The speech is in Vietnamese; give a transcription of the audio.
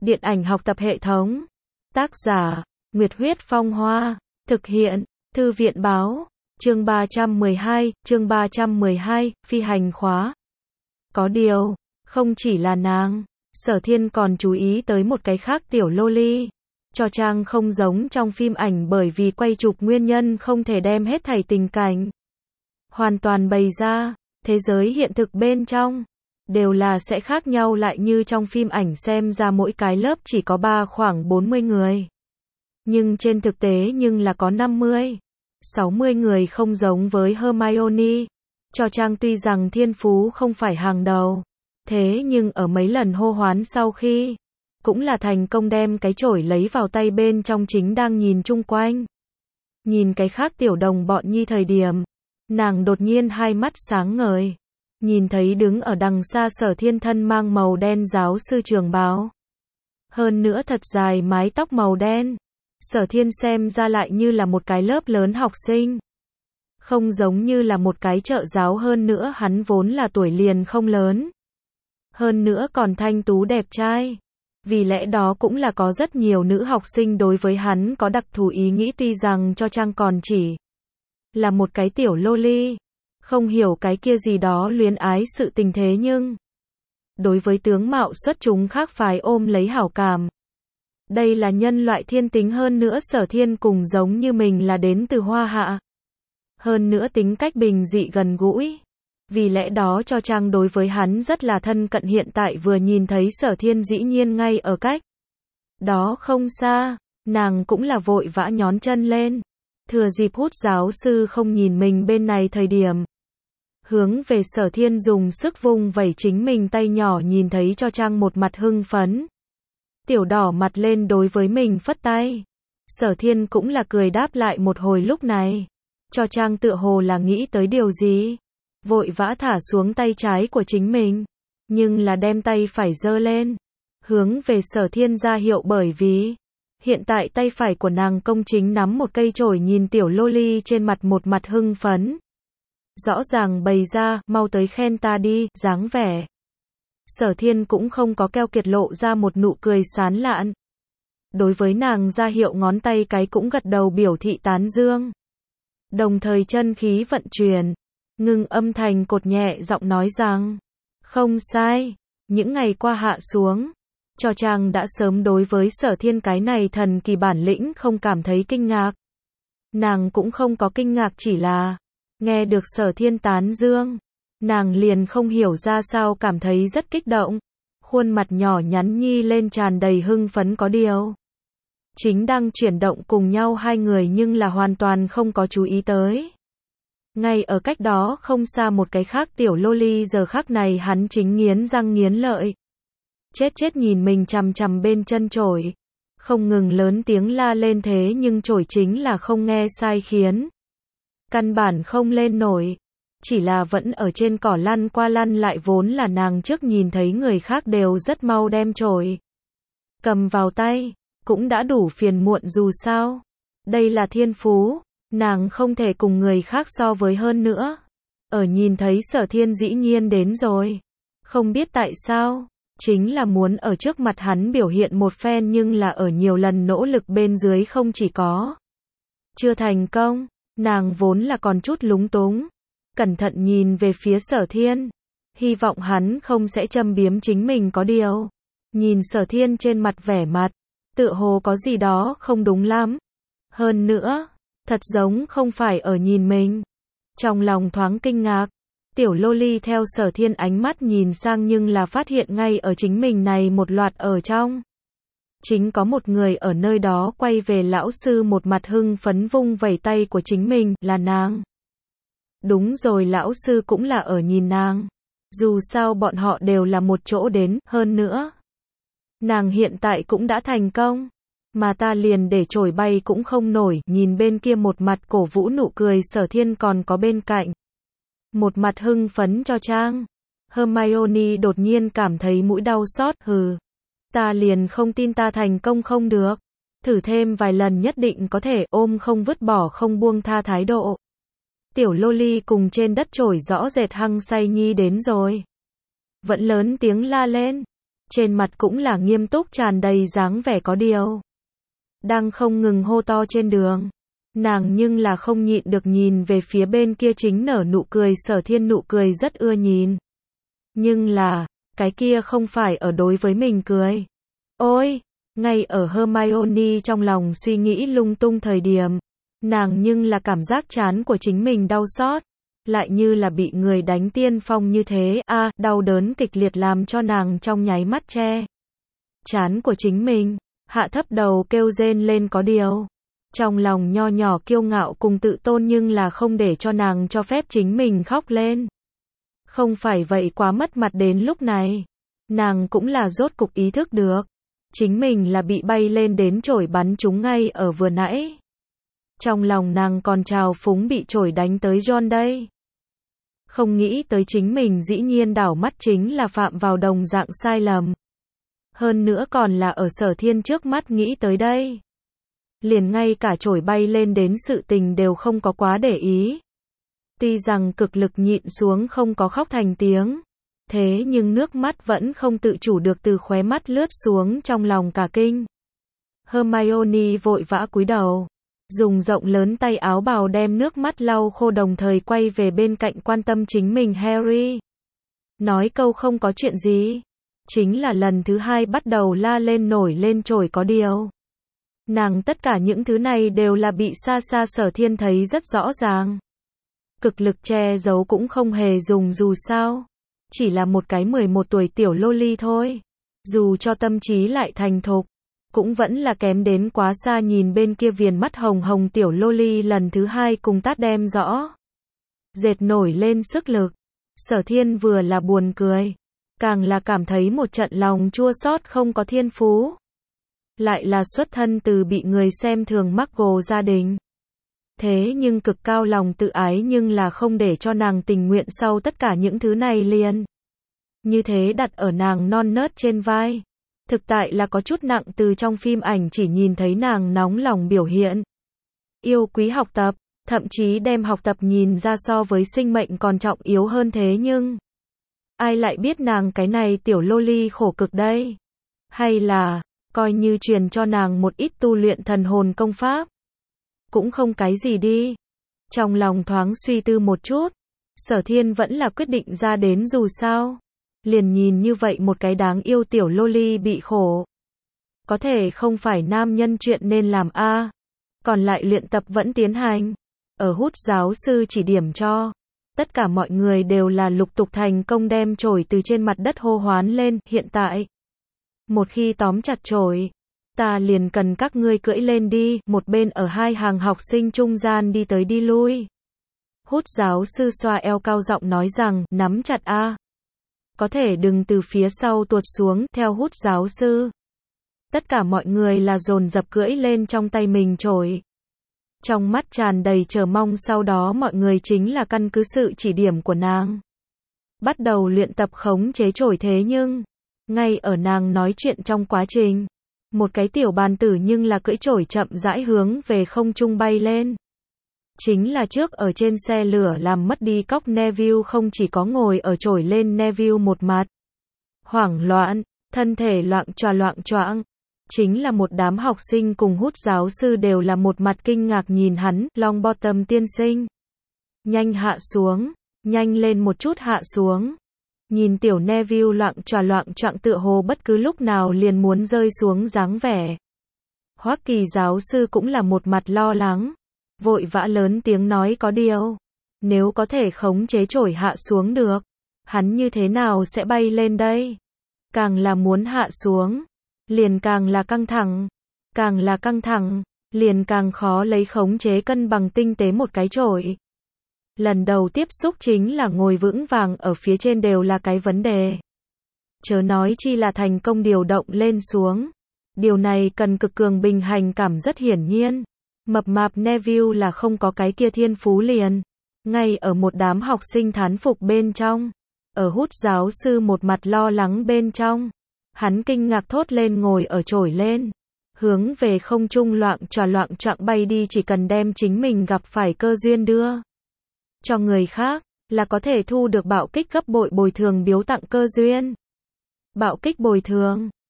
Điện ảnh học tập hệ thống. Tác giả, Nguyệt Huyết Phong Hoa. Thực hiện, Thư viện Báo. Chương 312, phi hành khóa. Có điều, không chỉ là nàng, Sở Thiên còn chú ý tới một cái khác tiểu loli. Cho trang không giống trong phim ảnh bởi vì quay chụp nguyên nhân không thể đem hết thảy tình cảnh hoàn toàn bày ra, thế giới hiện thực bên trong đều là sẽ khác nhau lại như trong phim ảnh xem ra mỗi cái lớp chỉ có khoảng 40 người. Nhưng trên thực tế nhưng là có 50, 60 người không giống với Hermione. Cho trang tuy rằng thiên phú không phải hàng đầu, thế nhưng ở mấy lần hô hoán sau khi, cũng là thành công đem cái chổi lấy vào tay bên trong chính đang nhìn chung quanh. Nhìn cái khác tiểu đồng bọn nhi thời điểm, nàng đột nhiên hai mắt sáng ngời. Nhìn thấy đứng ở đằng xa Sở Thiên thân mang màu đen giáo sư trường bào. Hơn nữa thật dài mái tóc màu đen. Sở Thiên xem ra lại như là một cái lớp lớn học sinh. Không giống như là một cái trợ giáo, hơn nữa hắn vốn là tuổi liền không lớn. Hơn nữa còn thanh tú đẹp trai. Vì lẽ đó cũng là có rất nhiều nữ học sinh đối với hắn có đặc thù ý nghĩ, tuy rằng cho trang còn chỉ là một cái tiểu loli. Không hiểu cái kia gì đó luyến ái sự tình, thế nhưng đối với tướng mạo xuất chúng khác phái ôm lấy hảo cảm. Đây là nhân loại thiên tính, hơn nữa Sở Thiên cùng giống như mình là đến từ Hoa Hạ. Hơn nữa tính cách bình dị gần gũi. Vì lẽ đó cho trang đối với hắn rất là thân cận. Hiện tại vừa nhìn thấy Sở Thiên dĩ nhiên ngay ở cách đó không xa, nàng cũng là vội vã nhón chân lên. Thừa dịp hút giáo sư không nhìn mình bên này thời điểm, hướng về Sở Thiên dùng sức vung vẩy chính mình tay nhỏ. Nhìn thấy cho trang một mặt hưng phấn, tiểu đỏ mặt lên đối với mình phất tay. Sở Thiên cũng là cười đáp lại một hồi. Lúc này, cho trang tựa hồ là nghĩ tới điều gì, vội vã thả xuống tay trái của chính mình, nhưng là đem tay phải giơ lên, hướng về Sở Thiên ra hiệu, bởi vì hiện tại tay phải của nàng công chính nắm một cây chổi. Nhìn tiểu loli trên mặt một mặt hưng phấn, rõ ràng bày ra, mau tới khen ta đi, dáng vẻ. Sở Thiên cũng không có keo kiệt, lộ ra một nụ cười sán lạn. Đối với nàng ra hiệu ngón tay cái, cũng gật đầu biểu thị tán dương. Đồng thời chân khí vận chuyển, ngừng âm thành cột nhẹ giọng nói rằng, không sai, những ngày qua hạ xuống, cho trang đã sớm đối với Sở Thiên cái này thần kỳ bản lĩnh không cảm thấy kinh ngạc. Nàng cũng không có kinh ngạc, chỉ là nghe được Sở Thiên tán dương, nàng liền không hiểu ra sao cảm thấy rất kích động. Khuôn mặt nhỏ nhắn nhi lên tràn đầy hưng phấn. Có điều, chính đang chuyển động cùng nhau hai người nhưng là hoàn toàn không có chú ý tới. Ngay ở cách đó không xa một cái khác tiểu loli, giờ khắc này hắn chính nghiến răng nghiến lợi. Chết nhìn mình chằm chằm bên chân chổi, không ngừng lớn tiếng la lên, thế nhưng chổi chính là không nghe sai, khiến căn bản không lên nổi, chỉ là vẫn ở trên cỏ lăn qua lăn lại. Vốn là nàng trước nhìn thấy người khác đều rất mau đem chổi cầm vào tay, cũng đã đủ phiền muộn, dù sao đây là thiên phú, nàng không thể cùng người khác so với. hơn nữa, ở nhìn thấy Sở Thiên dĩ nhiên đến rồi, không biết tại sao, chính là muốn ở trước mặt hắn biểu hiện một phen, nhưng là ở nhiều lần nỗ lực bên dưới không chỉ có chưa thành công. Nàng vốn là còn chút lúng túng, cẩn thận nhìn về phía Sở Thiên, hy vọng hắn không sẽ châm biếm chính mình. Có điều, nhìn Sở Thiên trên mặt vẻ mặt, tựa hồ có gì đó không đúng lắm. Hơn nữa, thật giống không phải ở nhìn mình. Trong lòng thoáng kinh ngạc, tiểu loli theo Sở Thiên ánh mắt nhìn sang, nhưng là phát hiện ngay ở chính mình này một loạt ở trong, chính có một người ở nơi đó quay về lão sư, một mặt hưng phấn vung vẩy tay của chính mình. Là nàng. Đúng rồi, lão sư cũng là ở nhìn nàng. Dù sao bọn họ đều là một chỗ đến, hơn nữa nàng hiện tại cũng đã thành công, mà ta liền để chổi bay cũng không nổi. Nhìn bên kia một mặt cổ vũ nụ cười Sở Thiên, còn có bên cạnh một mặt hưng phấn cho trang. Hermione đột nhiên cảm thấy mũi đau xót. Hừ, ta liền không tin ta thành công không được. Thử thêm vài lần nhất định có thể. Ôm không vứt bỏ không buông tha thái độ. Tiểu loli cùng trên đất chổi rõ rệt hăng say nhi đến rồi, vẫn lớn tiếng la lên. trên mặt cũng là nghiêm túc tràn đầy dáng vẻ có điều. Đang không ngừng hô to trên đường. Nàng nhưng là không nhịn được nhìn về phía bên kia chính nở nụ cười Sở Thiên nụ cười rất ưa nhìn. Nhưng là, cái kia không phải ở đối với mình cười. Ôi, ngay ở Hermione trong lòng suy nghĩ lung tung thời điểm, nàng nhưng là cảm giác trán của chính mình đau xót, lại như là bị người đánh tiên phong như thế, đau đớn kịch liệt làm cho nàng trong nháy mắt che trán của chính mình, hạ thấp đầu kêu rên lên có điều. Trong lòng nho nhỏ kiêu ngạo cùng tự tôn nhưng là không để cho nàng cho phép chính mình khóc lên. Không phải vậy quá mất mặt đến lúc này. Nàng cũng là rốt cục ý thức được. Chính mình là bị bay lên đến chổi bắn trúng ngay ở vừa nãy. Trong lòng nàng còn trào phúng bị chổi đánh tới John đây. Không nghĩ tới chính mình dĩ nhiên đảo mắt chính là phạm vào đồng dạng sai lầm. Hơn nữa còn là ở Sở Thiên trước mắt nghĩ tới đây. Liền ngay cả chổi bay lên đến sự tình đều không có quá để ý. Tuy rằng cực lực nhịn xuống không có khóc thành tiếng. Thế nhưng nước mắt vẫn không tự chủ được từ khóe mắt lướt xuống trong lòng cả kinh. Hermione vội vã cúi đầu. Dùng rộng lớn tay áo bào đem nước mắt lau khô đồng thời quay về bên cạnh quan tâm chính mình Harry. Nói câu không có chuyện gì. Chính là lần thứ hai bắt đầu la lên nổi lên chổi có điều. Nàng tất cả những thứ này đều là bị xa xa Sở Thiên thấy rất rõ ràng. Cực lực che giấu cũng không hề dùng dù sao. Chỉ là một cái 11 tuổi tiểu loli thôi. Dù cho tâm trí lại thành thục, cũng vẫn là kém đến quá xa nhìn bên kia viền mắt hồng hồng tiểu loli lần thứ hai cùng tát đem rõ. Dệt nổi lên sức lực. Sở Thiên vừa là buồn cười. Càng là cảm thấy một trận lòng chua xót không có thiên phú. Lại là xuất thân từ bị người xem thường Muggle gia đình. Thế nhưng cực cao lòng tự ái nhưng là không để cho nàng tình nguyện sau tất cả những thứ này liền. Như thế đặt ở nàng non nớt trên vai. Thực tại là có chút nặng từ trong phim ảnh chỉ nhìn thấy nàng nóng lòng biểu hiện. Yêu quý học tập, thậm chí đem học tập nhìn ra so với sinh mệnh còn trọng yếu hơn thế nhưng. Ai lại biết nàng cái này tiểu loli khổ cực đây. Hay là, coi như truyền cho nàng một ít tu luyện thần hồn công pháp. Cũng không cái gì đi. Trong lòng thoáng suy tư một chút. Sở Thiên vẫn là quyết định ra đến dù sao. Liền nhìn như vậy một cái đáng yêu tiểu loli bị khổ. Có thể không phải nam nhân chuyện nên làm Còn lại luyện tập vẫn tiến hành. Ở hút giáo sư chỉ điểm cho. Tất cả mọi người đều là lục tục thành công đem chổi từ trên mặt đất hô hoán lên. Hiện tại, một khi tóm chặt chổi, ta liền cần các ngươi cưỡi lên đi. Một bên ở hai hàng học sinh trung gian đi tới đi lui. Hút giáo sư xoa eo cao giọng nói rằng, nắm chặt có thể đừng từ phía sau tuột xuống. Theo hút giáo sư, tất cả mọi người là dồn dập cưỡi lên trong tay mình chổi. Trong mắt tràn đầy chờ mong sau đó mọi người chính là căn cứ sự chỉ điểm của nàng. Bắt đầu luyện tập khống chế chổi thế nhưng, ngay ở nàng nói chuyện trong quá trình, một cái tiểu bàn tử nhưng là cưỡi chổi chậm rãi hướng về không trung bay lên. Chính là trước ở trên xe lửa làm mất đi cóc Neville không chỉ có ngồi ở chổi lên Neville một mặt hoảng loạn, thân thể loạng choạng. Chính là một đám học sinh cùng hút giáo sư đều là một mặt kinh ngạc nhìn hắn, Longbottom tiên sinh. Nhanh hạ xuống, nhanh lên một chút hạ xuống. Nhìn tiểu Neville loạng choạng tựa hồ bất cứ lúc nào liền muốn rơi xuống dáng vẻ. Hoa Kỳ giáo sư cũng là một mặt lo lắng. Vội vã lớn tiếng nói có điều. Nếu có thể khống chế chổi hạ xuống được, hắn như thế nào sẽ bay lên đây? Càng là muốn hạ xuống, liền càng là căng thẳng. Càng là căng thẳng, liền càng khó lấy khống chế cân bằng tinh tế một cái chổi. Lần đầu tiếp xúc chính là ngồi vững vàng ở phía trên đều là cái vấn đề. Chớ nói chi là thành công điều động lên xuống. Điều này cần cực cường bình hành cảm rất hiển nhiên. Mập mạp Neville là không có cái kia thiên phú liền. Ngay ở một đám học sinh thán phục bên trong. Ở hút giáo sư một mặt lo lắng bên trong. Hắn kinh ngạc thốt lên ngồi ở chổi lên. Hướng về không trung loạng choạng bay đi chỉ cần đem chính mình gặp phải cơ duyên đưa. Cho người khác, là có thể thu được bạo kích gấp bội bồi thường biếu tặng cơ duyên. Bạo kích bồi thường.